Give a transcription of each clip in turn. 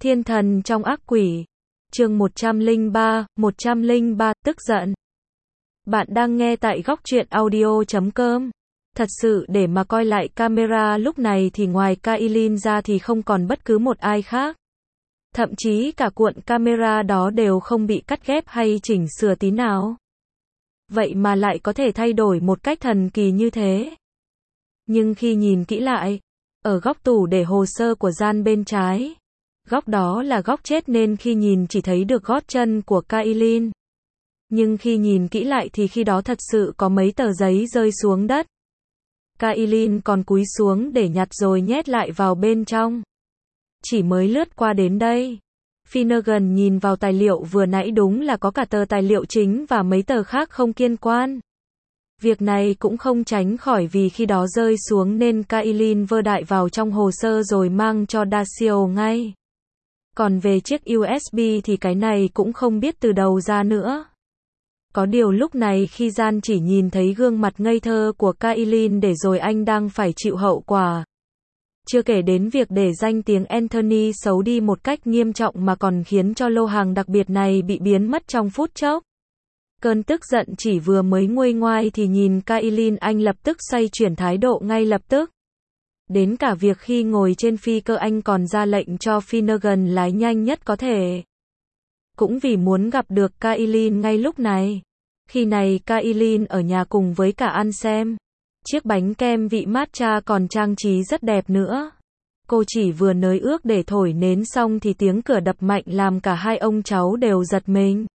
Thiên thần trong ác quỷ. Chương 103, tức giận. Bạn đang nghe tại góc truyện audio.com. Thật sự để mà coi lại camera lúc này thì ngoài Kailin ra thì không còn bất cứ một ai khác. Thậm chí cả cuộn camera đó đều không bị cắt ghép hay chỉnh sửa tí nào. Vậy mà lại có thể thay đổi một cách thần kỳ như thế. Nhưng khi nhìn kỹ lại, ở góc tủ để hồ sơ của Gian bên trái, góc đó là góc chết nên khi nhìn chỉ thấy được gót chân của Kailin. Nhưng khi nhìn kỹ lại thì khi đó thật sự có mấy tờ giấy rơi xuống đất. Kailin còn cúi xuống để nhặt rồi nhét lại vào bên trong. Chỉ mới lướt qua đến đây, Finnegan nhìn vào tài liệu vừa nãy đúng là có cả tờ tài liệu chính và mấy tờ khác không liên quan. Việc này cũng không tránh khỏi vì khi đó rơi xuống nên Kailin vơ đại vào trong hồ sơ rồi mang cho Dasio ngay. Còn về chiếc USB thì cái này cũng không biết từ đầu ra nữa. Có điều lúc này khi Gian chỉ nhìn thấy gương mặt ngây thơ của Kailin để rồi anh đang phải chịu hậu quả. Chưa kể đến việc để danh tiếng Anthony xấu đi một cách nghiêm trọng mà còn khiến cho lô hàng đặc biệt này bị biến mất trong phút chốc. Cơn tức giận chỉ vừa mới nguôi ngoai thì nhìn Kailin anh lập tức xoay chuyển thái độ ngay lập tức. Đến cả việc khi ngồi trên phi cơ anh còn ra lệnh cho Finnegan lái nhanh nhất có thể. Cũng vì muốn gặp được Kailin ngay lúc này. Khi này Kailin ở nhà cùng với cả Ansem. Chiếc bánh kem vị matcha còn trang trí rất đẹp nữa. Cô chỉ vừa nới ước để thổi nến xong thì tiếng cửa đập mạnh làm cả hai ông cháu đều giật mình.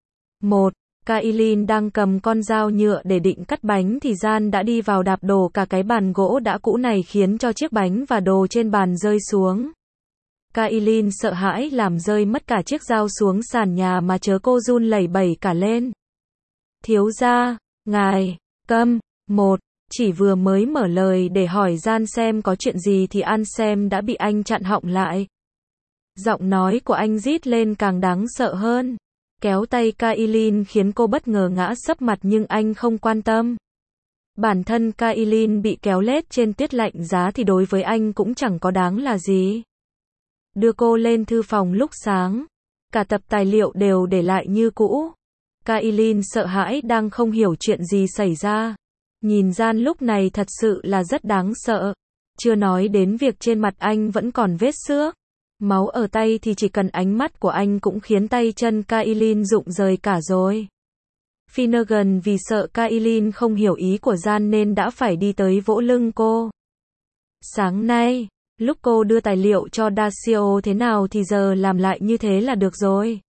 Kailin đang cầm con dao nhựa để định cắt bánh thì Gian đã đi vào đạp đổ cả cái bàn gỗ đã cũ này khiến cho chiếc bánh và đồ trên bàn rơi xuống. Kailin sợ hãi làm rơi mất cả chiếc dao xuống sàn nhà mà chớ cô run lẩy bẩy cả lên. Thiếu gia, ngài, câm, chỉ vừa mới mở lời để hỏi Gian xem có chuyện gì thì Ansem đã bị anh chặn họng lại. Giọng nói của anh rít lên càng đáng sợ hơn. Kéo tay Kailin khiến cô bất ngờ ngã sấp mặt nhưng anh không quan tâm. Bản thân Kailin bị kéo lết trên tuyết lạnh giá thì đối với anh cũng chẳng có đáng là gì. Đưa cô lên thư phòng lúc sáng. Cả tập tài liệu đều để lại như cũ. Kailin sợ hãi đang không hiểu chuyện gì xảy ra. Nhìn Gian lúc này thật sự là rất đáng sợ. Chưa nói đến việc trên mặt anh vẫn còn vết xước. Máu ở tay thì chỉ cần ánh mắt của anh cũng khiến tay chân Kailin rụng rời cả rồi. Finnegan vì sợ Kailin không hiểu ý của Gian nên đã phải đi tới vỗ lưng cô. Sáng nay, lúc cô đưa tài liệu cho Dasio thế nào thì giờ làm lại như thế là được rồi.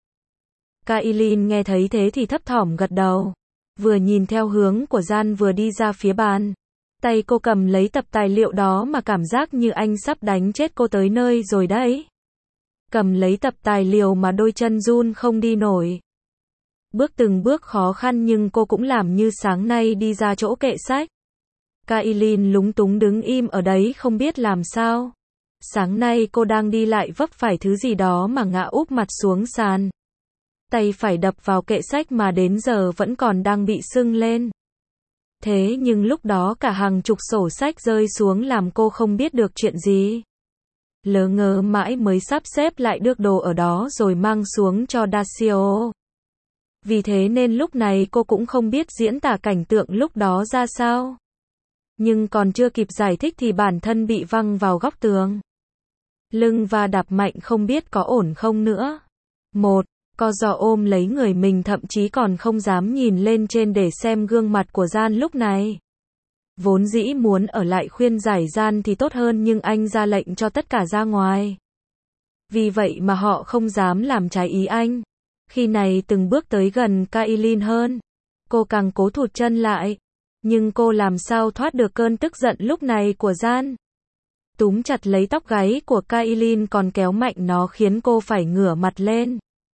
Kailin nghe thấy thế thì thấp thỏm gật đầu. Vừa nhìn theo hướng của Gian vừa đi ra phía bàn. Tay cô cầm lấy tập tài liệu đó mà cảm giác như anh sắp đánh chết cô tới nơi rồi đấy. Cầm lấy tập tài liệu mà đôi chân run không đi nổi. Bước từng bước khó khăn nhưng cô cũng làm như sáng nay đi ra chỗ kệ sách. Kailin lúng túng đứng im ở đấy không biết làm sao. Sáng nay cô đang đi lại vấp phải thứ gì đó mà ngã úp mặt xuống sàn. Tay phải đập vào kệ sách mà đến giờ vẫn còn đang bị sưng lên. Thế nhưng lúc đó cả hàng chục sổ sách rơi xuống làm cô không biết được chuyện gì. Lờ ngơ mãi mới sắp xếp lại được đồ ở đó rồi mang xuống cho Dasio. Vì thế nên lúc này cô cũng không biết diễn tả cảnh tượng lúc đó ra sao. Nhưng còn chưa kịp giải thích thì bản thân bị văng vào góc tường. Lưng va đạp mạnh không biết có ổn không nữa. Co giò ôm lấy người mình thậm chí còn không dám nhìn lên trên để xem gương mặt của Gian lúc này. Vốn dĩ muốn ở lại khuyên giải Gian thì tốt hơn nhưng anh ra lệnh cho tất cả ra ngoài. Vì vậy mà họ không dám làm trái ý anh. Khi này từng bước tới gần Kailin hơn. Cô càng cố thụt chân lại. Nhưng cô làm sao thoát được cơn tức giận lúc này của Gian. Túm chặt lấy tóc gáy của Kailin còn kéo mạnh nó khiến cô phải ngửa mặt lên.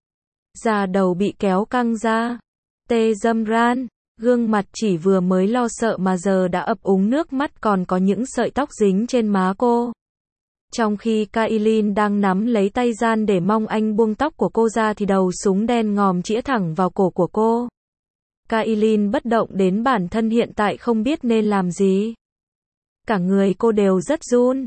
Da đầu bị kéo căng ra. Tê dâm ran. Gương mặt chỉ vừa mới lo sợ mà giờ đã ập úng nước mắt còn có những sợi tóc dính trên má cô. Trong khi Kailin đang nắm lấy tay Gian để mong anh buông tóc của cô ra thì đầu súng đen ngòm chĩa thẳng vào cổ của cô. Kailin bất động đến bản thân hiện tại không biết nên làm gì. Cả người cô đều rất run.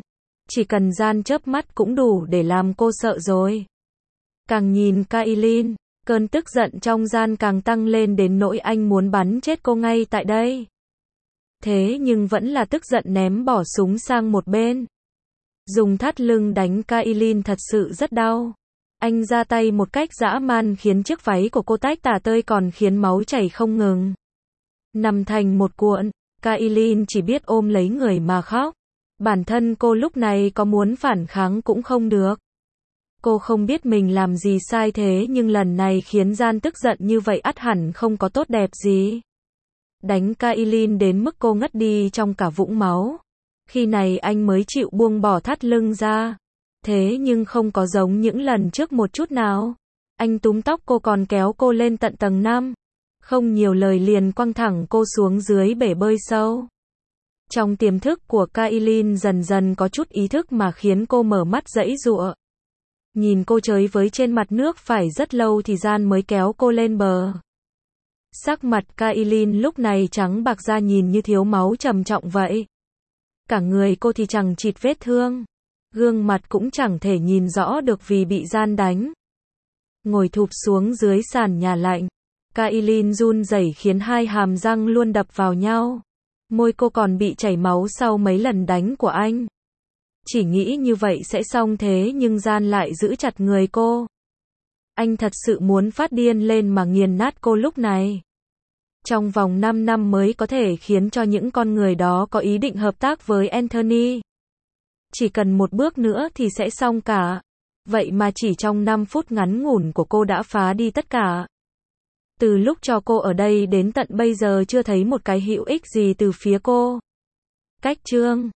Chỉ cần gian chớp mắt cũng đủ để làm cô sợ rồi. Càng nhìn Kailin, cơn tức giận trong gian càng tăng lên đến nỗi anh muốn bắn chết cô ngay tại đây. Thế nhưng vẫn là tức giận ném bỏ súng sang một bên. Dùng thắt lưng đánh Kailin thật sự rất đau. Anh ra tay một cách dã man khiến chiếc váy của cô tách tả tơi còn khiến máu chảy không ngừng. Nằm thành một cuộn, Kailin chỉ biết ôm lấy người mà khóc. Bản thân cô lúc này có muốn phản kháng cũng không được. Cô không biết mình làm gì sai thế nhưng lần này khiến gian tức giận như vậy ắt hẳn không có tốt đẹp gì. Đánh Kailin đến mức cô ngất đi trong cả vũng máu. Khi này anh mới chịu buông bỏ thắt lưng ra. Thế nhưng không có giống những lần trước một chút nào. Anh túm tóc cô còn kéo cô lên tận tầng 5. Không nhiều lời liền quăng thẳng cô xuống dưới bể bơi sâu. Trong tiềm thức của Kailin dần dần có chút ý thức mà khiến cô mở mắt giãy giụa. Nhìn cô chơi với trên mặt nước phải rất lâu thì gian mới kéo cô lên bờ. Sắc mặt Kailin lúc này trắng bạc ra nhìn như thiếu máu trầm trọng vậy. Cả người cô thì chẳng chịt vết thương. Gương mặt cũng chẳng thể nhìn rõ được vì bị gian đánh. Ngồi thụp xuống dưới sàn nhà lạnh. Kailin run rẩy khiến hai hàm răng luôn đập vào nhau. Môi cô còn bị chảy máu sau mấy lần đánh của anh. Chỉ nghĩ như vậy sẽ xong thế nhưng gian lại giữ chặt người cô. Anh thật sự muốn phát điên lên mà nghiền nát cô lúc này. Trong vòng 5 năm mới có thể khiến cho những con người đó có ý định hợp tác với Anthony. Chỉ cần một bước nữa thì sẽ xong cả. Vậy mà chỉ trong 5 phút ngắn ngủn của cô đã phá đi tất cả. Từ lúc cho cô ở đây đến tận bây giờ chưa thấy một cái hữu ích gì từ phía cô. Cách chương